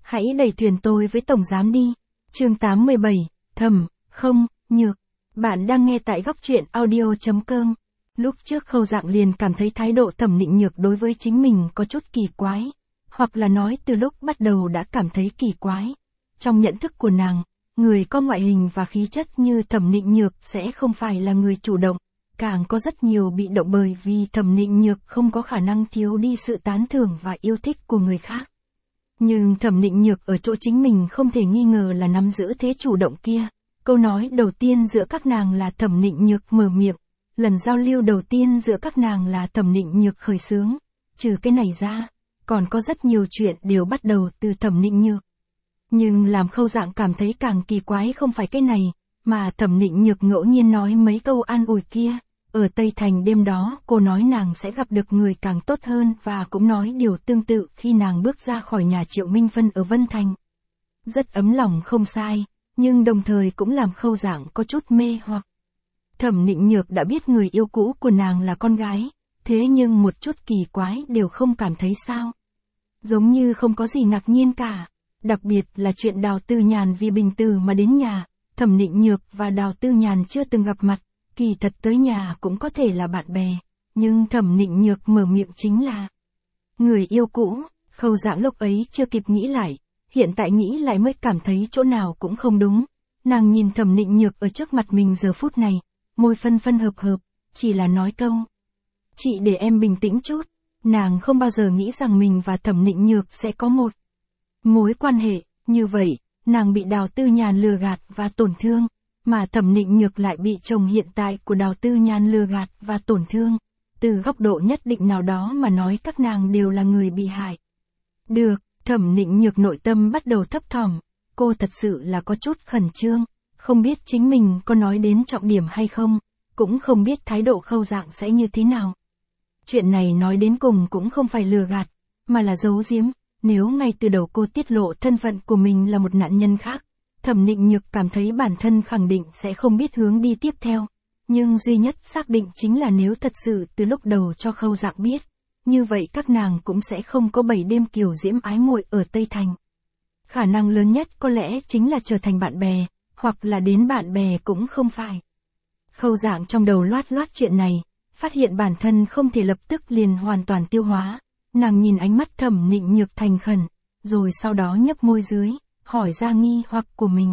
Hãy đẩy thuyền tôi với tổng giám đi. Chương 87, Thẩm, không, Nhược. Bạn đang nghe tại góc truyện audio.com. Lúc trước Khâu Dạng liền cảm thấy thái độ Thẩm Nịnh Nhược đối với chính mình có chút kỳ quái. Hoặc là nói từ lúc bắt đầu đã cảm thấy kỳ quái. Trong nhận thức của nàng, người có ngoại hình và khí chất như Thẩm Nịnh Nhược sẽ không phải là người chủ động. Càng có rất nhiều bị động bởi vì Thẩm Nịnh Nhược không có khả năng thiếu đi sự tán thưởng và yêu thích của người khác. Nhưng Thẩm Nịnh Nhược ở chỗ chính mình không thể nghi ngờ là nắm giữ thế chủ động kia. Câu nói đầu tiên giữa các nàng là Thẩm Nịnh Nhược mở miệng. Lần giao lưu đầu tiên giữa các nàng là Thẩm Nịnh Nhược khởi xướng. Trừ cái này ra, còn có rất nhiều chuyện đều bắt đầu từ Thẩm Nịnh Nhược. Nhưng làm Khâu Dạng cảm thấy càng kỳ quái không phải cái này, mà Thẩm Nịnh Nhược ngẫu nhiên nói mấy câu an ủi kia. Ở Tây Thành đêm đó, cô nói nàng sẽ gặp được người càng tốt hơn và cũng nói điều tương tự khi nàng bước ra khỏi nhà Triệu Minh Vân ở Vân Thành. Rất ấm lòng không sai, nhưng đồng thời cũng làm Khâu Dạng có chút mê hoặc. Thẩm Nịnh Nhược đã biết người yêu cũ của nàng là con gái, thế nhưng một chút kỳ quái đều không cảm thấy sao. Giống như không có gì ngạc nhiên cả, đặc biệt là chuyện Đào Tư Nhàn vì Bình Từ mà đến nhà, Thẩm Nịnh Nhược và Đào Tư Nhàn chưa từng gặp mặt. Kỳ thật tới nhà cũng có thể là bạn bè, nhưng Thẩm Nịnh Nhược mở miệng chính là người yêu cũ. Khâu Dạng lúc ấy chưa kịp nghĩ lại, hiện tại nghĩ lại mới cảm thấy chỗ nào cũng không đúng. Nàng nhìn Thẩm Nịnh Nhược ở trước mặt mình giờ phút này, môi phân phân hợp hợp, chỉ là nói câu: "Chị để em bình tĩnh chút." Nàng không bao giờ nghĩ rằng mình và Thẩm Nịnh Nhược sẽ có một mối quan hệ như vậy. Nàng bị Đào Tư Nhàn lừa gạt và tổn thương, mà Thẩm Nịnh Nhược lại bị chồng hiện tại của Đào Tư Nhàn lừa gạt và tổn thương. Từ góc độ nhất định nào đó mà nói các nàng đều là người bị hại. Được, Thẩm Nịnh Nhược nội tâm bắt đầu thấp thỏm, cô thật sự là có chút khẩn trương, không biết chính mình có nói đến trọng điểm hay không, cũng không biết thái độ Khâu Dạng sẽ như thế nào. Chuyện này nói đến cùng cũng không phải lừa gạt, mà là giấu giếm. Nếu ngay từ đầu cô tiết lộ thân phận của mình là một nạn nhân khác, Thẩm Nịnh Nhược cảm thấy bản thân khẳng định sẽ không biết hướng đi tiếp theo. Nhưng duy nhất xác định chính là nếu thật sự từ lúc đầu cho Khâu Dạng biết, như vậy các nàng cũng sẽ không có 7 đêm kiều diễm ái muội ở Tây Thành. Khả năng lớn nhất có lẽ chính là trở thành bạn bè, hoặc là đến bạn bè cũng không phải. Khâu Dạng trong đầu loát loát chuyện này, phát hiện bản thân không thể lập tức liền hoàn toàn tiêu hóa. Nàng nhìn ánh mắt Thẩm Nịnh Nhược thành khẩn, rồi sau đó nhấp môi dưới, hỏi ra nghi hoặc của mình.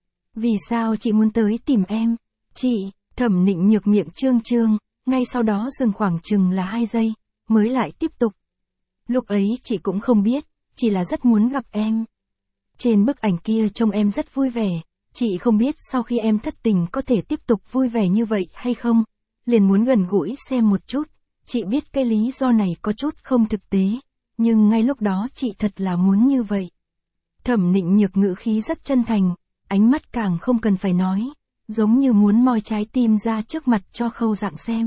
Vì sao chị muốn tới tìm em? Chị, Thẩm Nịnh Nhược miệng trương trương, ngay sau đó dừng khoảng chừng là 2 giây, mới lại tiếp tục. Lúc ấy chị cũng không biết, chỉ là rất muốn gặp em. Trên bức ảnh kia trông em rất vui vẻ, chị không biết sau khi em thất tình có thể tiếp tục vui vẻ như vậy hay không, liền muốn gần gũi xem một chút. Chị biết cái lý do này có chút không thực tế, nhưng ngay lúc đó chị thật là muốn như vậy. Thẩm Nịnh Nhược ngữ khí rất chân thành, ánh mắt càng không cần phải nói, giống như muốn moi trái tim ra trước mặt cho Khâu Dạng xem.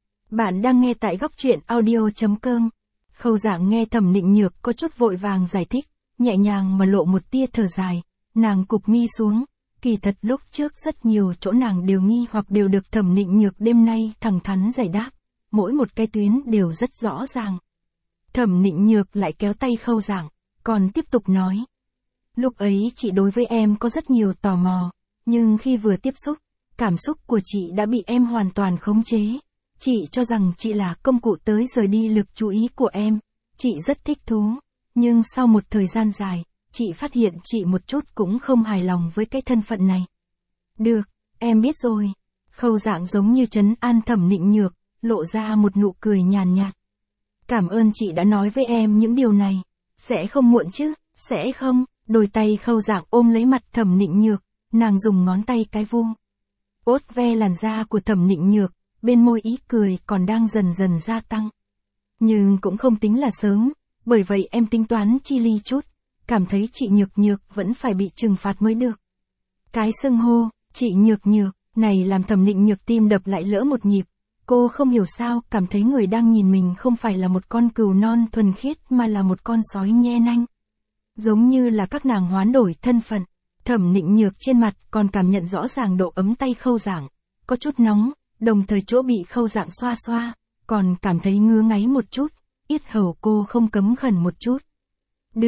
Bạn đang nghe tại góc truyện audio.com. Khâu Dạng nghe Thẩm Nịnh Nhược có chút vội vàng giải thích, nhẹ nhàng mà lộ một tia thở dài, nàng cụp mi xuống. Kỳ thật lúc trước rất nhiều chỗ nàng đều nghi hoặc đều được Thẩm Nịnh Nhược đêm nay thẳng thắn giải đáp, mỗi một cái tuyến đều rất rõ ràng. Thẩm Nịnh Nhược lại kéo tay Khâu Dạng, còn tiếp tục nói. Lúc ấy chị đối với em có rất nhiều tò mò, nhưng khi vừa tiếp xúc, cảm xúc của chị đã bị em hoàn toàn khống chế. Chị cho rằng chị là công cụ tới rời đi lực chú ý của em, chị rất thích thú, nhưng sau một thời gian dài, chị phát hiện chị một chút cũng không hài lòng với cái thân phận này. Được, em biết rồi. Khâu Dạng giống như trấn an Thẩm Nịnh Nhược, lộ ra một nụ cười nhàn nhạt. Cảm ơn chị đã nói với em những điều này. Sẽ không muộn chứ, sẽ không. Đôi tay Khâu Dạng ôm lấy mặt Thẩm Nịnh Nhược, nàng dùng ngón tay cái vuông ốt ve làn da của Thẩm Nịnh Nhược, bên môi ý cười còn đang dần dần gia tăng. Nhưng cũng không tính là sớm, bởi vậy em tính toán chi ly chút, cảm thấy chị Nhược Nhược vẫn phải bị trừng phạt mới được. Cái xưng hô, chị Nhược Nhược, này làm Thẩm Nịnh Nhược tim đập lại lỡ một nhịp. Cô không hiểu sao cảm thấy người đang nhìn mình không phải là một con cừu non thuần khiết mà là một con sói nhe nanh. Giống như là các nàng hoán đổi thân phận. Thẩm Nịnh Nhược trên mặt còn cảm nhận rõ ràng độ ấm tay Khâu Dạng, có chút nóng, đồng thời chỗ bị Khâu Dạng xoa xoa, còn cảm thấy ngứa ngáy một chút, yết hầu cô không cấm khẩn một chút. Được,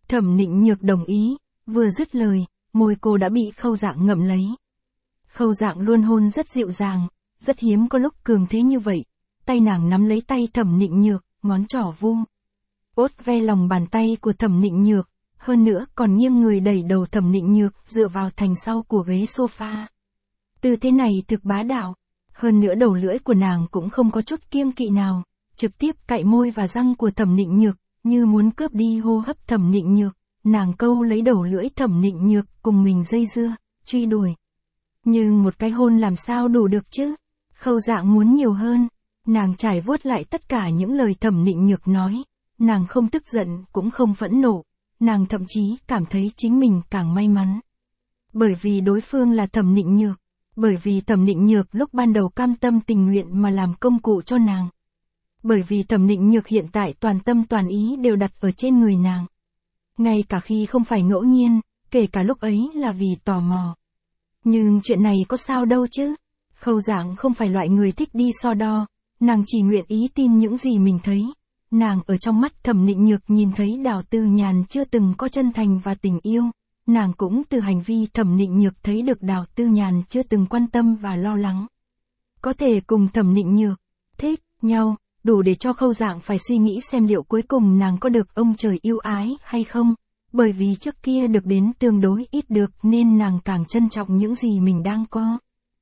Thẩm Nịnh Nhược đồng ý, vừa dứt lời, môi cô đã bị Khâu Dạng ngậm lấy. Khâu Dạng luôn hôn rất dịu dàng, rất hiếm có lúc cường thế như vậy. Tay nàng nắm lấy tay Thẩm Nịnh Nhược, ngón trỏ vung vuốt ve lòng bàn tay của Thẩm Nịnh Nhược, hơn nữa còn nghiêng người đẩy đầu Thẩm Nịnh Nhược dựa vào thành sau của ghế sofa. Tư thế này thực bá đạo, hơn nữa đầu lưỡi của nàng cũng không có chút kiêng kỵ nào, trực tiếp cạy môi và răng của Thẩm Nịnh Nhược, như muốn cướp đi hô hấp Thẩm Nịnh Nhược. Nàng câu lấy đầu lưỡi Thẩm Nịnh Nhược cùng mình dây dưa, truy đuổi. Nhưng một cái hôn làm sao đủ được chứ? Khâu Dạng muốn nhiều hơn. Nàng trải vuốt lại tất cả những lời Thẩm Nịnh Nhược nói. Nàng không tức giận cũng không phẫn nộ. Nàng thậm chí cảm thấy chính mình càng may mắn. Bởi vì đối phương là Thẩm Nịnh Nhược. Bởi vì Thẩm Nịnh Nhược lúc ban đầu cam tâm tình nguyện mà làm công cụ cho nàng. Bởi vì Thẩm Nịnh Nhược hiện tại toàn tâm toàn ý đều đặt ở trên người nàng. Ngay cả khi không phải ngẫu nhiên, kể cả lúc ấy là vì tò mò. Nhưng chuyện này có sao đâu chứ? Khâu Dạng không phải loại người thích đi so đo, nàng chỉ nguyện ý tin những gì mình thấy. Nàng ở trong mắt Thẩm Nịnh Nhược nhìn thấy Đào Tư Nhàn chưa từng có chân thành và tình yêu. Nàng cũng từ hành vi Thẩm Nịnh Nhược thấy được Đào Tư Nhàn chưa từng quan tâm và lo lắng. Có thể cùng Thẩm Nịnh Nhược thích nhau, đủ để cho Khâu Dạng phải suy nghĩ xem liệu cuối cùng nàng có được ông trời yêu ái hay không. Bởi vì trước kia được đến tương đối ít được nên nàng càng trân trọng những gì mình đang có.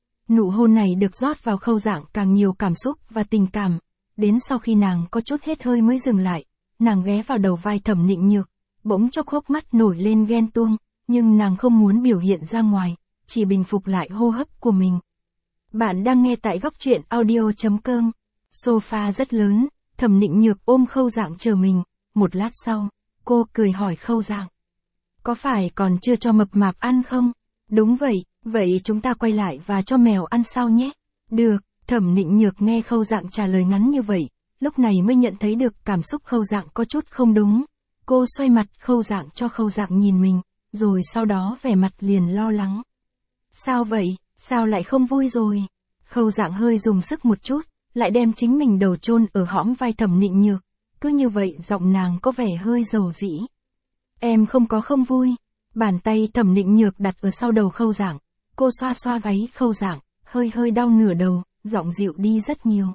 Nụ hôn này được rót vào Khâu Dạng càng nhiều cảm xúc và tình cảm. Đến sau khi nàng có chút hết hơi mới dừng lại, nàng ghé vào đầu vai Thẩm Nịnh Nhược, bỗng chốc hốc mắt nổi lên ghen tuông, nhưng nàng không muốn biểu hiện ra ngoài, chỉ bình phục lại hô hấp của mình. Bạn đang nghe tại góc truyện audio.com. Sofa rất lớn, Thẩm Nịnh Nhược ôm Khâu Dạng chờ mình, một lát sau, cô cười hỏi Khâu Dạng. Có phải còn chưa cho mập mạp ăn không? Đúng vậy, vậy chúng ta quay lại và cho mèo ăn sau nhé. Được, Thẩm Nịnh Nhược nghe Khâu Dạng trả lời ngắn như vậy, lúc này mới nhận thấy được cảm xúc Khâu Dạng có chút không đúng. Cô xoay mặt Khâu Dạng cho Khâu Dạng nhìn mình, rồi sau đó vẻ mặt liền lo lắng. Sao vậy, sao lại không vui rồi? Khâu Dạng hơi dùng sức một chút, lại đem chính mình đầu chôn ở hõm vai Thẩm Nịnh Nhược, cứ như vậy giọng nàng có vẻ hơi dầu dĩ. Em không có không vui. Bàn tay Thẩm Nịnh Nhược đặt ở sau đầu Khâu Dạng, cô xoa xoa gáy Khâu Dạng, hơi hơi đau nửa đầu, giọng dịu đi rất nhiều.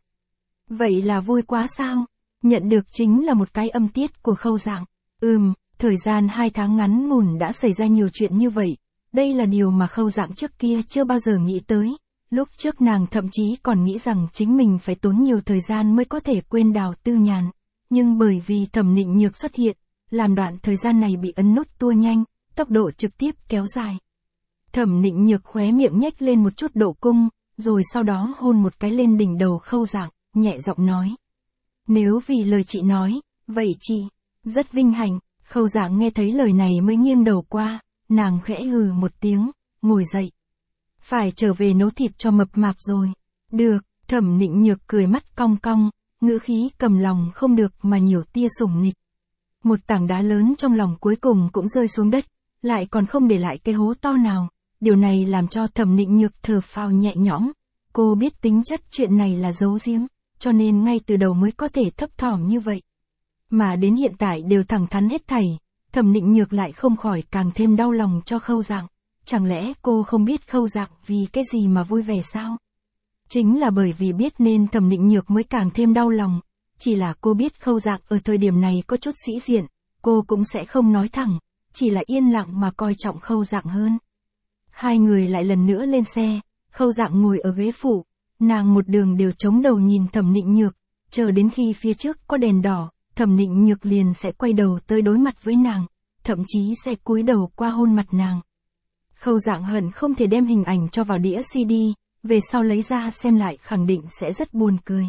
Vậy là vui quá sao? Nhận được chính là một cái âm tiết của Khâu Dạng. Thời gian 2 tháng ngắn ngủn đã xảy ra nhiều chuyện như vậy. Đây là điều mà Khâu Dạng trước kia chưa bao giờ nghĩ tới. Lúc trước nàng thậm chí còn nghĩ rằng chính mình phải tốn nhiều thời gian mới có thể quên Đào Tư Nhàn. Nhưng bởi vì Thẩm Nịnh Nhược xuất hiện, làm đoạn thời gian này bị ấn nút tua nhanh, tốc độ trực tiếp kéo dài. Thẩm Nịnh Nhược khóe miệng nhếch lên một chút độ cung, rồi sau đó hôn một cái lên đỉnh đầu Khâu Dạng, nhẹ giọng nói. Nếu vì lời chị nói, vậy chị rất vinh hạnh. Khâu Dạng nghe thấy lời này mới nghiêng đầu qua, nàng khẽ hừ một tiếng, ngồi dậy. Phải trở về nấu thịt cho mập mạp rồi. Được, Thẩm Nịnh Nhược cười mắt cong cong, ngữ khí cầm lòng không được mà nhiều tia sủng nịch. Một tảng đá lớn trong lòng cuối cùng cũng rơi xuống đất, lại còn không để lại cái hố to nào. Điều này làm cho Thẩm Nịnh Nhược thở phào nhẹ nhõm. Cô biết tính chất chuyện này là giấu giếm, cho nên ngay từ đầu mới có thể thấp thỏm như vậy. Mà đến hiện tại đều thẳng thắn hết thảy, Thẩm Nịnh Nhược lại không khỏi càng thêm đau lòng cho Khâu Dạng. Chẳng lẽ cô không biết Khâu Dạng vì cái gì mà vui vẻ sao? Chính là bởi vì biết nên Thẩm Nịnh Nhược mới càng thêm đau lòng. Chỉ là cô biết Khâu Dạng ở thời điểm này có chút sĩ diện, cô cũng sẽ không nói thẳng, chỉ là yên lặng mà coi trọng Khâu Dạng hơn. Hai người lại lần nữa lên xe, Khâu Dạng ngồi ở ghế phụ, nàng một đường đều chống đầu nhìn Thẩm Nịnh Nhược, chờ đến khi phía trước có đèn đỏ, Thẩm Nịnh Nhược liền sẽ quay đầu tới đối mặt với nàng, thậm chí sẽ cúi đầu qua hôn mặt nàng. Khâu Dạng hận không thể đem hình ảnh cho vào đĩa CD, về sau lấy ra xem lại khẳng định sẽ rất buồn cười.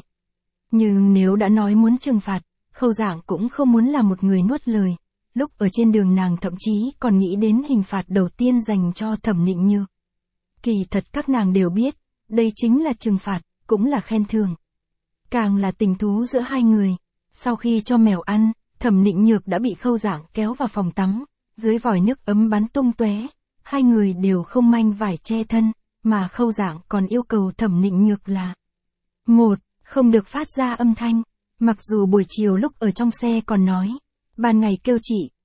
Nhưng nếu đã nói muốn trừng phạt, Khâu Dạng cũng không muốn là một người nuốt lời. Lúc ở trên đường nàng thậm chí còn nghĩ đến hình phạt đầu tiên dành cho Thẩm Nịnh Nhược. Kỳ thật các nàng đều biết, đây chính là trừng phạt, cũng là khen thưởng. Càng là tình thú giữa hai người. Sau khi cho mèo ăn, Thẩm Nịnh Nhược đã bị Khâu Dạng kéo vào phòng tắm, dưới vòi nước ấm bắn tung tóe. Hai người đều không manh vải che thân, mà Khâu Dạng còn yêu cầu Thẩm Nịnh Nhược là 1. Không được phát ra âm thanh. Mặc dù buổi chiều lúc ở trong xe còn nói, ban ngày kêu chị,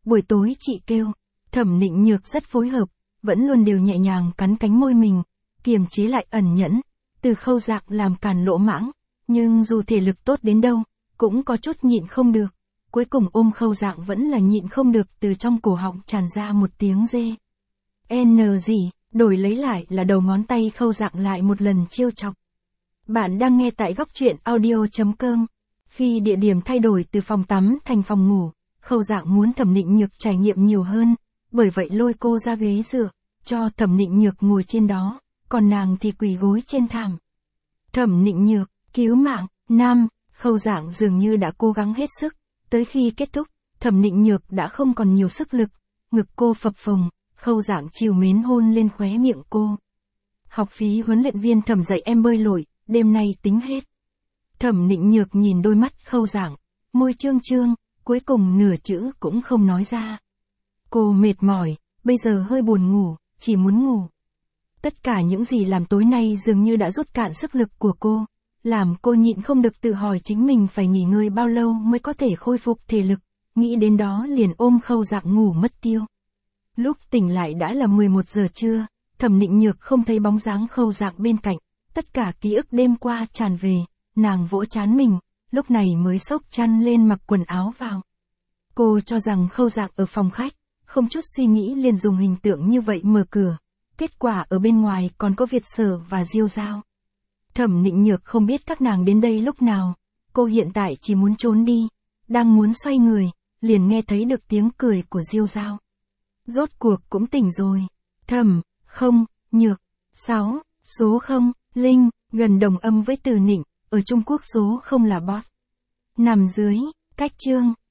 Buổi tối chị kêu, Thẩm Nịnh Nhược rất phối hợp, vẫn luôn đều nhẹ nhàng cắn cánh môi mình, kiềm chế lại ẩn nhẫn, Từ Khâu Dạng làm càn lỗ mãng, nhưng dù thể lực tốt đến đâu, cũng có chút nhịn không được, cuối cùng ôm Khâu Dạng vẫn là nhịn không được, từ trong cổ họng tràn ra một tiếng rê. N gì, đổi lấy lại là đầu ngón tay Khâu Dạng lại một lần trêu chọc. Bạn đang nghe tại góc truyện audio.com. Khi địa điểm thay đổi từ phòng tắm thành phòng ngủ, Khâu Dạng muốn Thẩm Nịnh Nhược trải nghiệm nhiều hơn, bởi vậy lôi cô ra ghế dựa, cho Thẩm Nịnh Nhược ngồi trên đó, còn nàng thì quỳ gối trên thảm. Thẩm Nịnh Nhược, cứu mạng, nam, Khâu Dạng dường như đã cố gắng hết sức, tới khi kết thúc, Thẩm Nịnh Nhược đã không còn nhiều sức lực, ngực cô phập phồng, Khâu Dạng trìu mến hôn lên khóe miệng cô. Học phí huấn luyện viên Thẩm dạy em bơi lội, đêm nay tính hết. Thẩm Nịnh Nhược nhìn đôi mắt Khâu Dạng, môi trương trương, cuối cùng nửa chữ cũng không nói ra. Cô mệt mỏi, bây giờ hơi buồn ngủ, chỉ muốn ngủ. Tất cả những gì làm tối nay dường như đã rút cạn sức lực của cô, làm cô nhịn không được tự hỏi chính mình phải nghỉ ngơi bao lâu mới có thể khôi phục thể lực, nghĩ đến đó liền ôm Khâu Dạng ngủ mất tiêu. Lúc tỉnh lại đã là 11 giờ trưa, Thẩm Nịnh Nhược không thấy bóng dáng Khâu Dạng bên cạnh, tất cả ký ức đêm qua tràn về, nàng vỗ trán mình, lúc này mới xốc chăn lên mặc quần áo vào. Cô cho rằng Khâu Dạng ở phòng khách, không chút suy nghĩ liền dùng hình tượng như vậy mở cửa, kết quả ở bên ngoài còn có Việt Sở và Diêu Giao. Thẩm Nịnh Nhược không biết các nàng đến đây lúc nào, cô hiện tại chỉ muốn trốn đi, đang muốn xoay người, liền nghe thấy được tiếng cười của Diêu Giao. Rốt cuộc cũng tỉnh rồi. Thẩm, không, Nhược, 6, số 0, Linh, gần đồng âm với từ Nịnh, ở Trung Quốc số 0 là bot. Nằm dưới, cách chương.